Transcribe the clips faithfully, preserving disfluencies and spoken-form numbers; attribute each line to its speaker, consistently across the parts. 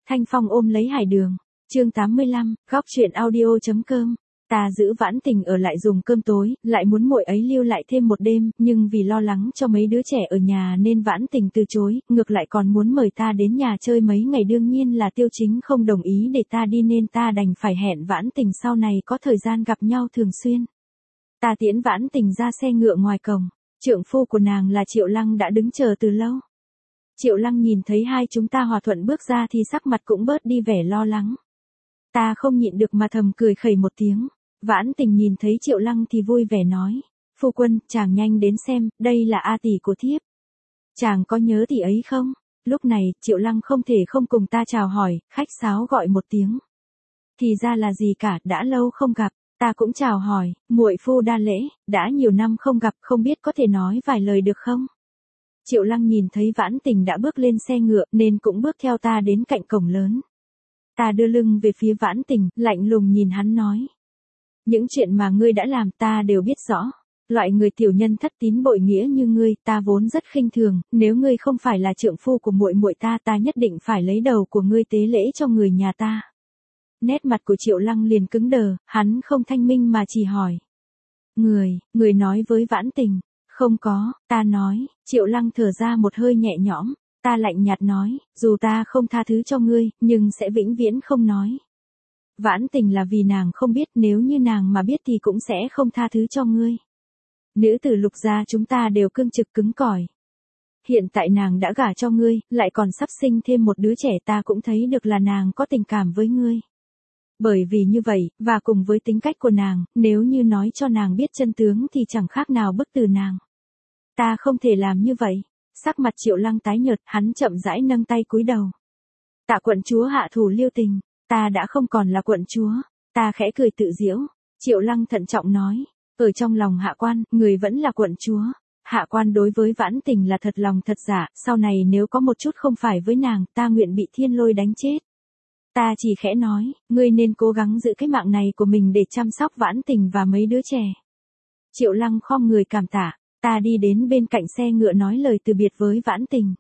Speaker 1: Thanh Phong ôm lấy Hải Đường. Chương tám mươi lăm, góc truyện audio chấm com. Ta giữ Vãn Tình ở lại dùng cơm tối, lại muốn muội ấy lưu lại thêm một đêm, nhưng vì lo lắng cho mấy đứa trẻ ở nhà nên Vãn Tình từ chối, ngược lại còn muốn mời ta đến nhà chơi mấy ngày, đương nhiên là Tiêu Chính không đồng ý để ta đi nên ta đành phải hẹn Vãn Tình sau này có thời gian gặp nhau thường xuyên. Ta tiễn Vãn Tình ra xe ngựa ngoài cổng, trượng phu của nàng là Triệu Lăng đã đứng chờ từ lâu. Triệu Lăng nhìn thấy hai chúng ta hòa thuận bước ra thì sắc mặt cũng bớt đi vẻ lo lắng. Ta không nhịn được mà thầm cười khẩy một tiếng. Vãn Tình nhìn thấy Triệu Lăng thì vui vẻ nói, phu quân, chàng nhanh đến xem, đây là A tỷ của thiếp. Chàng có nhớ tỷ ấy không? Lúc này, Triệu Lăng không thể không cùng ta chào hỏi, khách sáo gọi một tiếng. Thì ra là gì cả, đã lâu không gặp, ta cũng chào hỏi, muội phu đa lễ, đã nhiều năm không gặp, không biết có thể nói vài lời được không? Triệu Lăng nhìn thấy Vãn Tình đã bước lên xe ngựa nên cũng bước theo ta đến cạnh cổng lớn. Ta đưa lưng về phía Vãn Tình, lạnh lùng nhìn hắn nói. Những chuyện mà ngươi đã làm ta đều biết rõ. Loại người tiểu nhân thất tín bội nghĩa như ngươi ta vốn rất khinh thường, nếu ngươi không phải là trượng phu của muội muội ta ta nhất định phải lấy đầu của ngươi tế lễ cho người nhà ta. Nét mặt của Triệu Lăng liền cứng đờ, hắn không thanh minh mà chỉ hỏi. Người, người nói với Vãn Tình. Không có, ta nói, Triệu Lăng thở ra một hơi nhẹ nhõm, ta lạnh nhạt nói, dù ta không tha thứ cho ngươi, nhưng sẽ vĩnh viễn không nói. Vãn Tình là vì nàng không biết, nếu như nàng mà biết thì cũng sẽ không tha thứ cho ngươi. Nữ tử Lục gia chúng ta đều cương trực cứng cỏi. Hiện tại nàng đã gả cho ngươi, lại còn sắp sinh thêm một đứa trẻ, ta cũng thấy được là nàng có tình cảm với ngươi. Bởi vì như vậy, và cùng với tính cách của nàng, nếu như nói cho nàng biết chân tướng thì chẳng khác nào bức từ nàng. Ta không thể làm như vậy. Sắc mặt Triệu Lăng tái nhợt, hắn chậm rãi nâng tay cúi đầu. Tạ quận chúa hạ thủ lưu tình, ta đã không còn là quận chúa. Ta khẽ cười tự giễu. Triệu Lăng thận trọng nói, ở trong lòng hạ quan, người vẫn là quận chúa. Hạ quan đối với Vãn Tình là thật lòng thật dạ, sau này nếu có một chút không phải với nàng, ta nguyện bị thiên lôi đánh chết. Ta chỉ khẽ nói, ngươi nên cố gắng giữ cái mạng này của mình để chăm sóc Vãn Tình và mấy đứa trẻ. Triệu Lăng khom người cảm tạ. Ta đi đến bên cạnh xe ngựa nói lời từ biệt với Vãn Tình.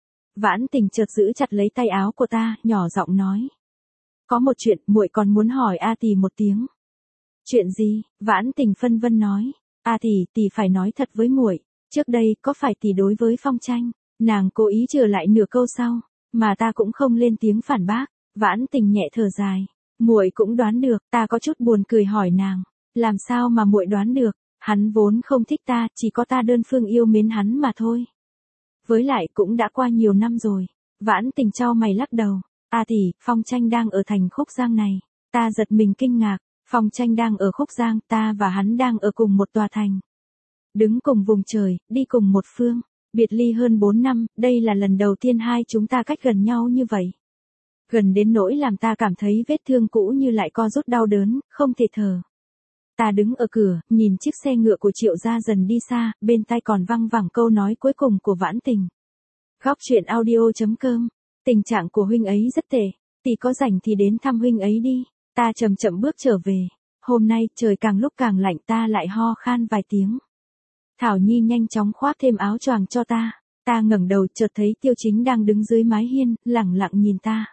Speaker 1: Vãn Tình chợt giữ chặt lấy tay áo của ta, nhỏ giọng nói. Có một chuyện, muội còn muốn hỏi A tỷ một tiếng. Chuyện gì? Vãn Tình phân vân nói. A tỷ, tỷ phải nói thật với muội. Trước đây, có phải tỷ đối với Phong Tranh? Nàng cố ý trở lại nửa câu sau, mà ta cũng không lên tiếng phản bác. Vãn Tình nhẹ thở dài. Muội cũng đoán được, ta có chút buồn cười hỏi nàng. Làm sao mà muội đoán được? Hắn vốn không thích ta, chỉ có ta đơn phương yêu mến hắn mà thôi. Với lại cũng đã qua nhiều năm rồi. Vãn Tình chau mày lắc đầu. A tỷ, Phong Tranh đang ở thành Khúc Giang này. Ta giật mình kinh ngạc. Phong Tranh đang ở Khúc Giang, ta và hắn đang ở cùng một tòa thành. Đứng cùng vùng trời, đi cùng một phương. Biệt ly hơn bốn năm, đây là lần đầu tiên hai chúng ta cách gần nhau như vậy. Gần đến nỗi làm ta cảm thấy vết thương cũ như lại co rút đau đớn, không thể thở. Ta đứng ở cửa, nhìn chiếc xe ngựa của Triệu gia dần đi xa, bên tai còn văng vẳng câu nói cuối cùng của Vãn Tình. Góc truyện audio chấm com. Tình trạng của huynh ấy rất tệ, tỷ có rảnh thì đến thăm huynh ấy đi. Ta chậm chậm bước trở về. Hôm nay trời càng lúc càng lạnh, ta lại ho khan vài tiếng. Thảo Nhi nhanh chóng khoác thêm áo choàng cho ta. Ta ngẩng đầu chợt thấy Tiêu Chính đang đứng dưới mái hiên, lẳng lặng nhìn ta.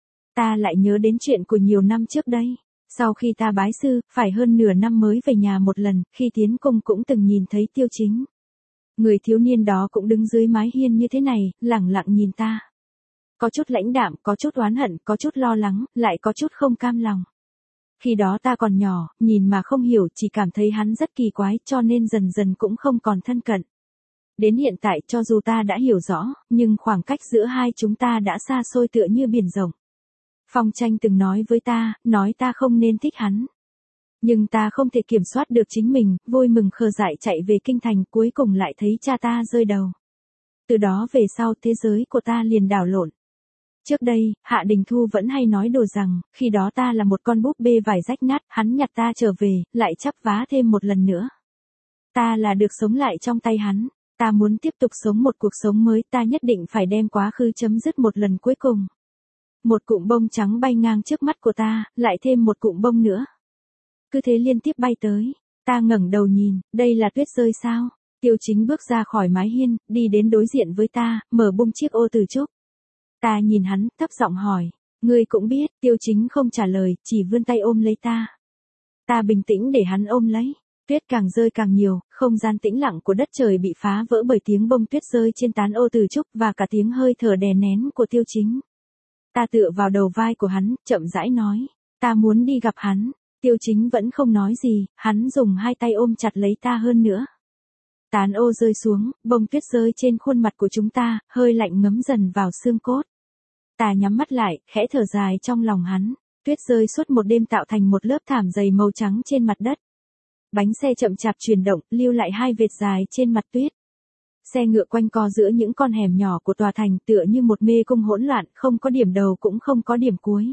Speaker 1: Ta lại nhớ đến chuyện của nhiều năm trước đây. Sau khi ta bái sư, phải hơn nửa năm mới về nhà một lần, khi tiến cung cũng từng nhìn thấy Tiêu Chính. Người thiếu niên đó cũng đứng dưới mái hiên như thế này, lẳng lặng nhìn ta. Có chút lãnh đạm, có chút oán hận, có chút lo lắng, lại có chút không cam lòng. Khi đó ta còn nhỏ, nhìn mà không hiểu, chỉ cảm thấy hắn rất kỳ quái, cho nên dần dần cũng không còn thân cận. Đến hiện tại, cho dù ta đã hiểu rõ, nhưng khoảng cách giữa hai chúng ta đã xa xôi tựa như biển rộng. Phong Tranh từng nói với ta, nói ta không nên thích hắn. Nhưng ta không thể kiểm soát được chính mình, vui mừng khờ dại chạy về kinh thành, cuối cùng lại thấy cha ta rơi đầu. Từ đó về sau thế giới của ta liền đảo lộn. Trước đây, Hạ Đình Thu vẫn hay nói đùa rằng, khi đó ta là một con búp bê vải rách nát, hắn nhặt ta trở về, lại chắp vá thêm một lần nữa. Ta là được sống lại trong tay hắn, ta muốn tiếp tục sống một cuộc sống mới, ta nhất định phải đem quá khứ chấm dứt một lần cuối cùng. Một cụm bông trắng bay ngang trước mắt của ta, lại thêm một cụm bông nữa. Cứ thế liên tiếp bay tới, ta ngẩng đầu nhìn, đây là tuyết rơi sao? Tiêu Chính bước ra khỏi mái hiên, đi đến đối diện với ta, mở bung chiếc ô từ trúc. Ta nhìn hắn, thấp giọng hỏi, Ngươi cũng biết, Tiêu Chính không trả lời, chỉ vươn tay ôm lấy ta. Ta bình tĩnh để hắn ôm lấy. Tuyết càng rơi càng nhiều, không gian tĩnh lặng của đất trời bị phá vỡ bởi tiếng bông tuyết rơi trên tán ô từ trúc và cả tiếng hơi thở đè nén của Tiêu Chính. Ta tựa vào đầu vai của hắn, chậm rãi nói, ta muốn đi gặp hắn. Tiêu Chính vẫn không nói gì, hắn dùng hai tay ôm chặt lấy ta hơn nữa. Tán ô rơi xuống, bông tuyết rơi trên khuôn mặt của chúng ta, hơi lạnh ngấm dần vào xương cốt. Ta nhắm mắt lại, khẽ thở dài trong lòng hắn. Tuyết rơi suốt một đêm tạo thành một lớp thảm dày màu trắng trên mặt đất. Bánh xe chậm chạp chuyển động, lưu lại hai vệt dài trên mặt tuyết. Xe ngựa quanh co giữa những con hẻm nhỏ của tòa thành tựa như một mê cung hỗn loạn, không có điểm đầu cũng không có điểm cuối.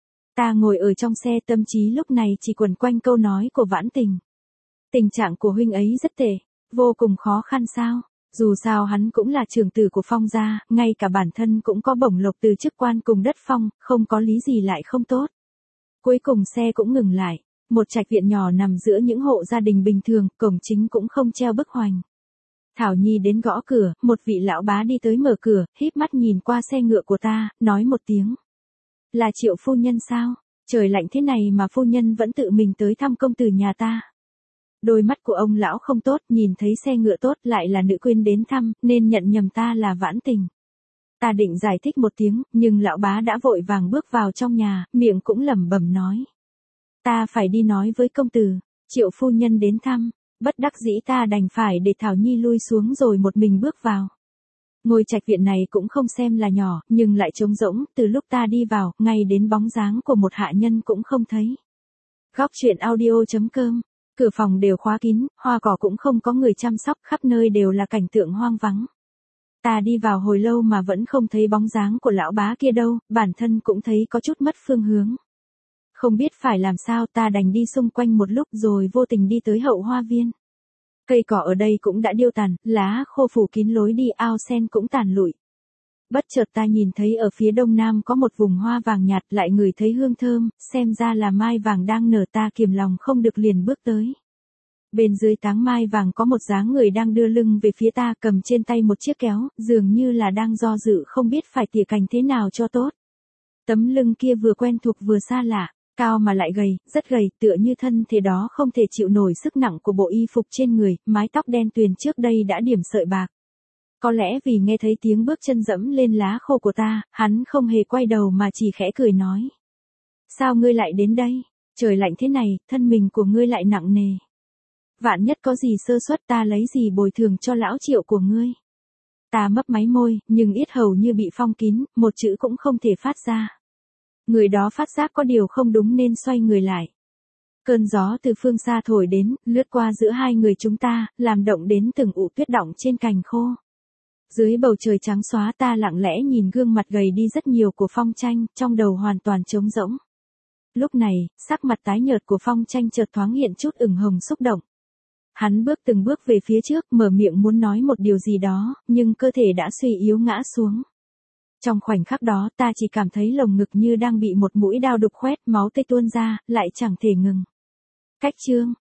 Speaker 1: Ta ngồi ở trong xe, tâm trí lúc này chỉ quẩn quanh câu nói của Vãn Tình. Tình trạng của huynh ấy rất tệ, vô cùng khó khăn sao? Dù sao hắn cũng là trưởng tử của Phong gia, ngay cả bản thân cũng có bổng lộc từ chức quan cùng đất Phong, không có lý gì lại không tốt. Cuối cùng xe cũng ngừng lại. Một trạch viện nhỏ nằm giữa những hộ gia đình bình thường, cổng chính cũng không treo bức hoành. Thảo Nhi đến gõ cửa, một vị lão bá đi tới mở cửa, híp mắt nhìn qua xe ngựa của ta, nói một tiếng. Là Triệu phu nhân sao? Trời lạnh thế này mà phu nhân vẫn tự mình tới thăm công tử nhà ta. Đôi mắt của ông lão không tốt, nhìn thấy xe ngựa tốt lại là nữ quyến đến thăm, nên nhận nhầm ta là Vãn Tình. Ta định giải thích một tiếng, nhưng lão bá đã vội vàng bước vào trong nhà, miệng cũng lẩm bẩm nói. Ta phải đi nói với công tử, Triệu phu nhân đến thăm, bất đắc dĩ ta đành phải để Thảo Nhi lui xuống rồi một mình bước vào. Ngôi trạch viện này cũng không xem là nhỏ, nhưng lại trống rỗng, từ lúc ta đi vào, ngay đến bóng dáng của một hạ nhân cũng không thấy. Góc truyện audio chấm com, cửa phòng đều khóa kín, hoa cỏ cũng không có người chăm sóc, khắp nơi đều là cảnh tượng hoang vắng. Ta đi vào hồi lâu mà vẫn không thấy bóng dáng của lão bá kia đâu, bản thân cũng thấy có chút mất phương hướng. Không biết phải làm sao, ta đành đi xung quanh một lúc rồi vô tình đi tới hậu hoa viên. Cây cỏ ở đây cũng đã điêu tàn, lá khô phủ kín lối đi, ao sen cũng tàn lụi. Bất chợt ta nhìn thấy ở phía đông nam có một vùng hoa vàng nhạt, lại ngửi thấy hương thơm, xem ra là mai vàng đang nở, ta kiềm lòng không được liền bước tới. Bên dưới táng mai vàng có một dáng người đang đưa lưng về phía ta, cầm trên tay một chiếc kéo, dường như là đang do dự không biết phải tỉa cành thế nào cho tốt. Tấm lưng kia vừa quen thuộc vừa xa lạ. Cao mà lại gầy, rất gầy, tựa như thân thể đó không thể chịu nổi sức nặng của bộ y phục trên người, mái tóc đen tuyền trước đây đã điểm sợi bạc. Có lẽ vì nghe thấy tiếng bước chân dẫm lên lá khô của ta, hắn không hề quay đầu mà chỉ khẽ cười nói. Sao ngươi lại đến đây? Trời lạnh thế này, thân mình của ngươi lại nặng nề. Vạn nhất có gì sơ suất ta lấy gì bồi thường cho lão Triệu của ngươi? Ta mấp máy môi, nhưng yết hầu như bị phong kín, một chữ cũng không thể phát ra. Người đó phát giác có điều không đúng nên xoay người lại. Cơn gió từ phương xa thổi đến, lướt qua giữa hai người chúng ta, làm động đến từng ụ tuyết đọng trên cành khô. Dưới bầu trời trắng xóa ta lặng lẽ nhìn gương mặt gầy đi rất nhiều của Phong Tranh, trong đầu hoàn toàn trống rỗng. Lúc này, sắc mặt tái nhợt của Phong Tranh chợt thoáng hiện chút ửng hồng xúc động. Hắn bước từng bước về phía trước, mở miệng muốn nói một điều gì đó, nhưng cơ thể đã suy yếu ngã xuống. Trong khoảnh khắc đó ta chỉ cảm thấy lồng ngực như đang bị một mũi đao đục khoét, máu tê tuôn ra, lại chẳng thể ngừng. Cách chương,